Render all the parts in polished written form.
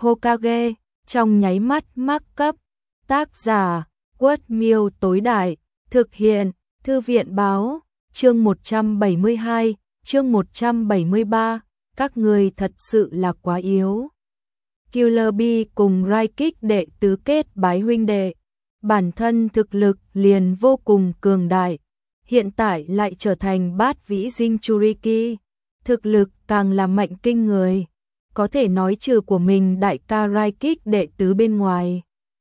Hokage, trong nháy mắt mắc cấp. Tác giả, Quất Miêu tối đại, thực hiện, Thư viện báo, chương 172, chương 173, các người thật sự là quá yếu. Killer Bee cùng Raikik đệ tứ kết bái huynh đệ, bản thân thực lực liền vô cùng cường đại, hiện tại lại trở thành bát vĩ Jinchuriki, thực lực càng là mạnh kinh người, có thể nói trừ của mình đại ca Raikik đệ tứ bên ngoài.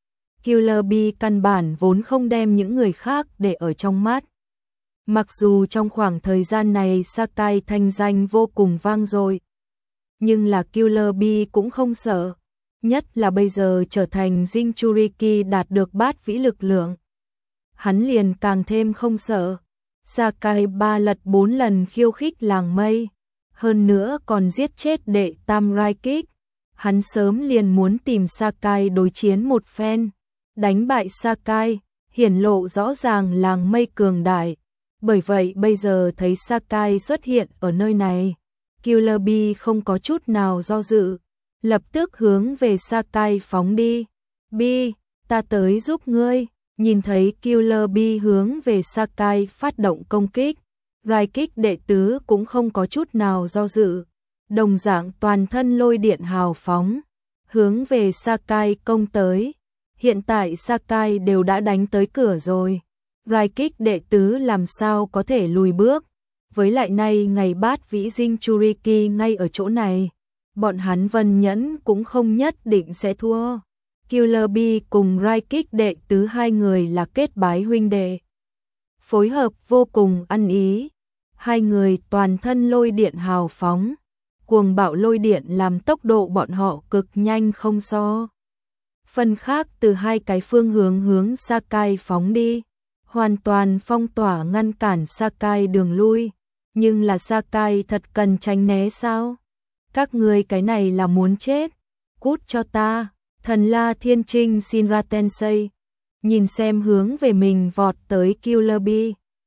Killer Bee căn bản vốn không đem những người khác để ở trong mắt. Mặc dù trong khoảng thời gian này Sakai thanh danh vô cùng vang dội, nhưng là Killer Bee cũng không sợ, nhất là bây giờ trở thành Jinchuriki đạt được bát vĩ lực lượng. Hắn liền càng thêm không sợ. Sakai 3 lật 4 lần khiêu khích làng mây, hơn nữa còn giết chết đệ tam Raikik. Hắn sớm liền muốn tìm Sakai đối chiến một phen, đánh bại Sakai, hiển lộ rõ ràng làng mây cường đại. Bởi vậy bây giờ thấy Sakai xuất hiện ở nơi này, Killer Bee không có chút nào do dự, lập tức hướng về Sakai phóng đi. Bee, ta tới giúp ngươi. Nhìn thấy Killer Bee hướng về Sakai phát động công kích, Raikik đệ tứ cũng không có chút nào do dự, đồng dạng toàn thân lôi điện hào phóng, hướng về Sakai công tới. Hiện tại Sakai đều đã đánh tới cửa rồi, Raikik đệ tứ làm sao có thể lùi bước, với lại nay ngày bát vĩ Jinchuriki ngay ở chỗ này, bọn hắn Vân Nhẫn cũng không nhất định sẽ thua. Killer Bee cùng Raikik đệ tứ hai người là kết bái huynh đệ, phối hợp vô cùng ăn ý, hai người toàn thân lôi điện hào phóng, cuồng bạo lôi điện làm tốc độ bọn họ cực nhanh không so. Phần khác từ hai cái phương hướng Sakai phóng đi, hoàn toàn phong tỏa ngăn cản Sakai đường lui, nhưng là Sakai thật cần tránh né sao? Các người cái này là muốn chết, cút cho ta. Thần La Thiên Trinh Shinra Tensei, nhìn xem hướng về mình vọt tới Killer Bee,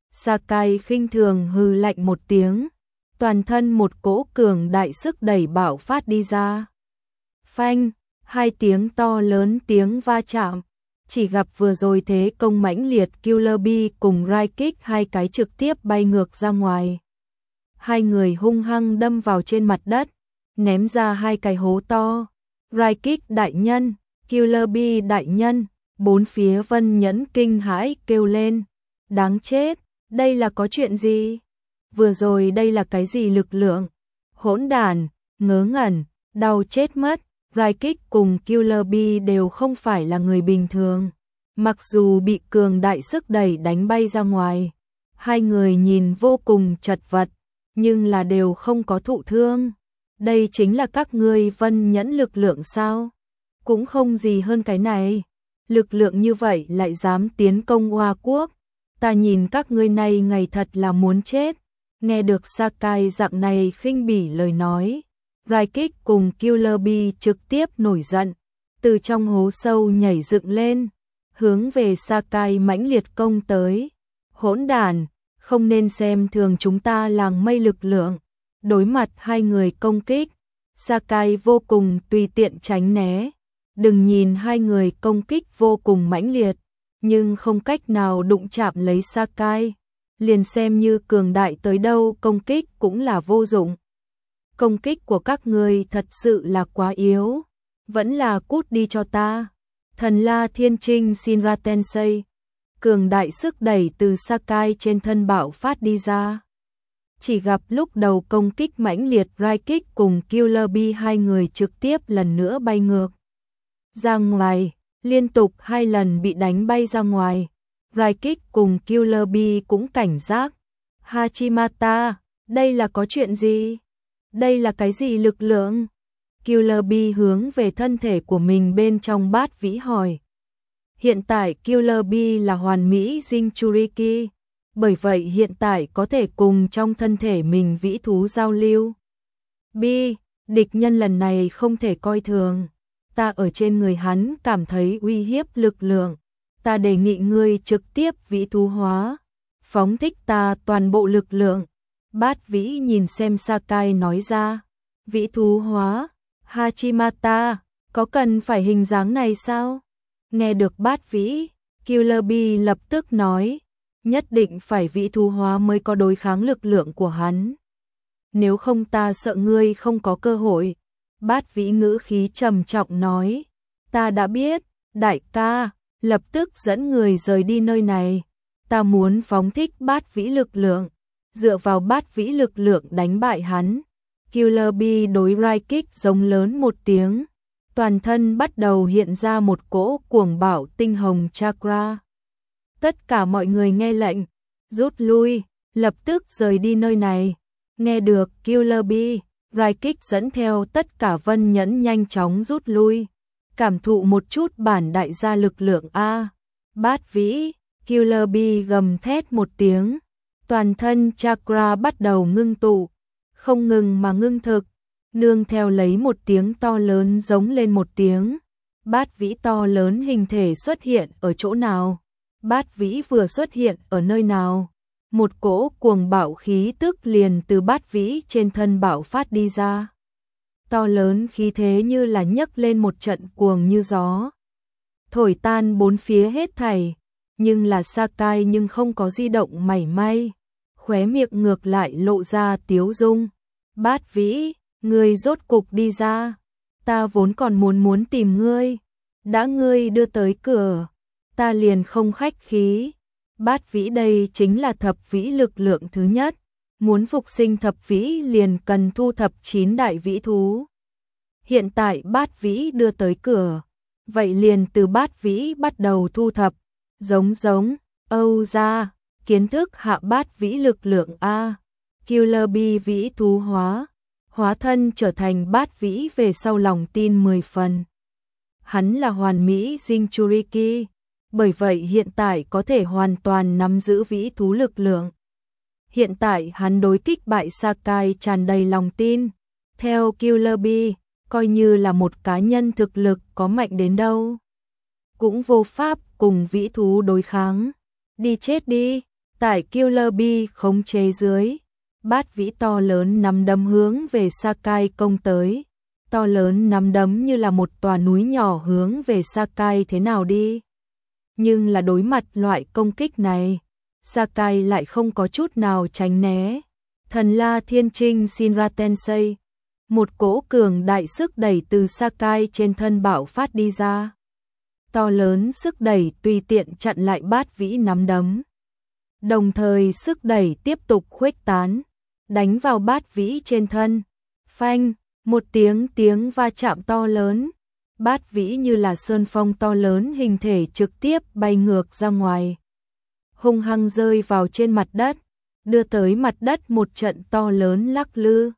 Sakai khinh thường hừ lạnh một tiếng, toàn thân một cỗ cường đại sức đẩy bạo phát đi ra. Phanh, hai tiếng to lớn tiếng va chạm, chỉ gặp vừa rồi thế công mãnh liệt Killer Bee cùng Raikik hai cái trực tiếp bay ngược ra ngoài. Hai người hung hăng đâm vào trên mặt đất, ném ra hai cái hố to. Raikik đại nhân, Killer Bee đại nhân, bốn phía Vân Nhẫn kinh hãi kêu lên. Đáng chết, đây là có chuyện gì? Vừa rồi đây là cái gì lực lượng? Hỗn đản, ngớ ngẩn, đau chết mất. Raikik cùng Killer Bee đều không phải là người bình thường. Mặc dù bị cường đại sức đẩy đánh bay ra ngoài, hai người nhìn vô cùng chật vật, nhưng là đều không có thụ thương. Đây chính là các ngươi Vân Nhẫn lực lượng sao? Cũng không gì hơn cái này. Lực lượng như vậy lại dám tiến công Hoa Quốc. Ta nhìn các ngươi này ngày thật là muốn chết. Nghe được Sakai dạng này khinh bỉ lời nói, Raikik cùng Killer Bee trực tiếp nổi giận, từ trong hố sâu nhảy dựng lên, hướng về Sakai mãnh liệt công tới. Hỗn đản, không nên xem thường chúng ta làng mây lực lượng. Đối mặt hai người công kích, Sakai vô cùng tùy tiện tránh né. Đừng nhìn hai người công kích vô cùng mãnh liệt, nhưng không cách nào đụng chạm lấy Sakai. Liền xem như cường đại tới đâu công kích cũng là vô dụng. Công kích của các người thật sự là quá yếu. Vẫn là cút đi cho ta. Thần La Thiên Trinh Shinra Tensei. Cường đại sức đẩy từ Sakai trên thân bạo phát đi ra. Chỉ gặp lúc đầu công kích mãnh liệt Raikik cùng Killer Bee hai người trực tiếp lần nữa bay ngược ra ngoài, liên tục hai lần bị đánh bay ra ngoài. Raikik cùng Killer Bee cũng cảnh giác. Hachimata, đây là có chuyện gì? Đây là cái gì lực lượng? Killer Bee hướng về thân thể của mình bên trong bát vĩ hỏi. Hiện tại Killer Bee là hoàn mỹ Jinchuriki, bởi vậy hiện tại có thể cùng trong thân thể mình vĩ thú giao lưu. Bee, địch nhân lần này không thể coi thường. Ta ở trên người hắn cảm thấy uy hiếp lực lượng. Ta đề nghị ngươi trực tiếp vĩ thú hóa, phóng thích ta toàn bộ lực lượng. Bát vĩ nhìn xem Sakai nói ra. Vĩ thú hóa, Hachimata, Có cần phải hình dáng này sao? Nghe được Bát Vĩ, Killer Bee lập tức nói, nhất định phải vĩ thú hóa mới có đối kháng lực lượng của hắn. Nếu không ta sợ ngươi không có cơ hội. Bát Vĩ ngữ khí trầm trọng nói, ta đã biết, đại ca, lập tức dẫn người rời đi nơi này. Ta muốn phóng thích Bát Vĩ lực lượng, dựa vào Bát Vĩ lực lượng đánh bại hắn. Killer Bee đối Rai Kích giống lớn một tiếng, toàn thân bắt đầu hiện ra một cỗ cuồng bạo tinh hồng chakra. Tất cả mọi người nghe lệnh, rút lui, lập tức rời đi nơi này. Nghe được Killer Bee, Rai Kích dẫn theo tất cả Vân Nhẫn nhanh chóng rút lui, cảm thụ một chút bản đại gia lực lượng a. Bát Vĩ, Killer Bee gầm thét một tiếng, toàn thân chakra bắt đầu ngưng tụ, không ngừng mà ngưng thực, nương theo lấy một tiếng to lớn giống lên một tiếng. Bát Vĩ to lớn hình thể xuất hiện ở chỗ nào? Bát Vĩ vừa xuất hiện ở nơi nào? Một cỗ cuồng bạo khí tức liền từ Bát Vĩ trên thân bạo phát đi ra. To lớn khí thế như là nhấc lên một trận cuồng như gió, thổi tan bốn phía hết thảy, nhưng là Sakai nhưng không có di động mảy may, khóe miệng ngược lại lộ ra tiếu dung. Bát Vĩ, ngươi rốt cục đi ra, ta vốn còn muốn tìm ngươi, đã ngươi đưa tới cửa, ta liền không khách khí. Bát Vĩ đây chính là thập vĩ lực lượng thứ nhất, muốn phục sinh thập vĩ liền cần thu thập 9 đại vĩ thú. Hiện tại Bát Vĩ đưa tới cửa, vậy liền từ Bát Vĩ bắt đầu thu thập, giống Âu ra, kiến thức hạ Bát Vĩ lực lượng a. Killer Bee vĩ thú hóa thân trở thành Bát Vĩ về sau lòng tin 10 phần. Hắn là hoàn mỹ Jinchuriki, bởi vậy hiện tại có thể hoàn toàn nắm giữ vĩ thú lực lượng. Hiện tại hắn đối kích bại Sakai tràn đầy lòng tin. Theo Killer Bee, coi như là một cá nhân thực lực có mạnh đến đâu, cũng vô pháp cùng vĩ thú đối kháng. Đi chết đi, tại Killer Bee khống chế dưới, Bát Vĩ to lớn nắm đấm hướng về Sakai công tới. To lớn nắm đấm như là một tòa núi nhỏ hướng về Sakai thế nào đi. Nhưng là đối mặt loại công kích này, Sakai lại không có chút nào tránh né. Thần La Thiên Trinh Shinra Tensei, một cỗ cường đại sức đẩy từ Sakai trên thân bạo phát đi ra. To lớn sức đẩy tùy tiện chặn lại Bát Vĩ nắm đấm. Đồng thời sức đẩy tiếp tục khuếch tán, đánh vào Bát Vĩ trên thân. Phanh, một tiếng va chạm to lớn. Bát Vĩ như là sơn phong to lớn hình thể trực tiếp bay ngược ra ngoài, hung hăng rơi vào trên mặt đất, đưa tới mặt đất một trận to lớn lắc lư.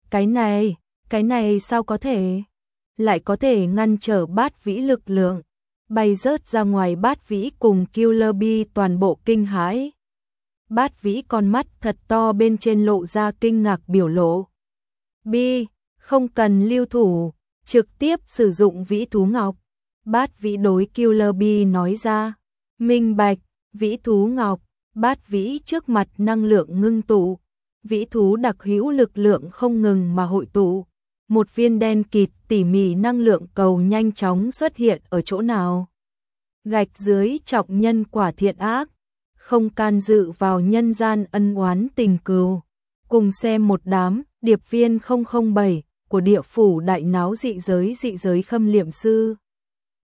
Cái này sao có thể? Lại có thể ngăn trở Bát Vĩ lực lượng, bay rớt ra ngoài. Bát Vĩ cùng Killer Bee toàn bộ kinh hãi. Bát Vĩ con mắt thật to bên trên lộ ra kinh ngạc biểu lộ. Bee, không cần lưu thủ, trực tiếp sử dụng vĩ thú ngọc. Bát Vĩ đối Killer Bee nói ra. Minh bạch, vĩ thú ngọc. Bát Vĩ trước mặt năng lượng ngưng tụ, vĩ thú đặc hữu lực lượng không ngừng mà hội tụ. Một viên đen kịt tỉ mỉ năng lượng cầu nhanh chóng xuất hiện ở chỗ nào. Gạch dưới trọng nhân quả thiện ác, không can dự vào nhân gian ân oán tình cừu. Cùng xem một đám điệp viên 007 của địa phủ đại náo dị giới khâm liệm sư.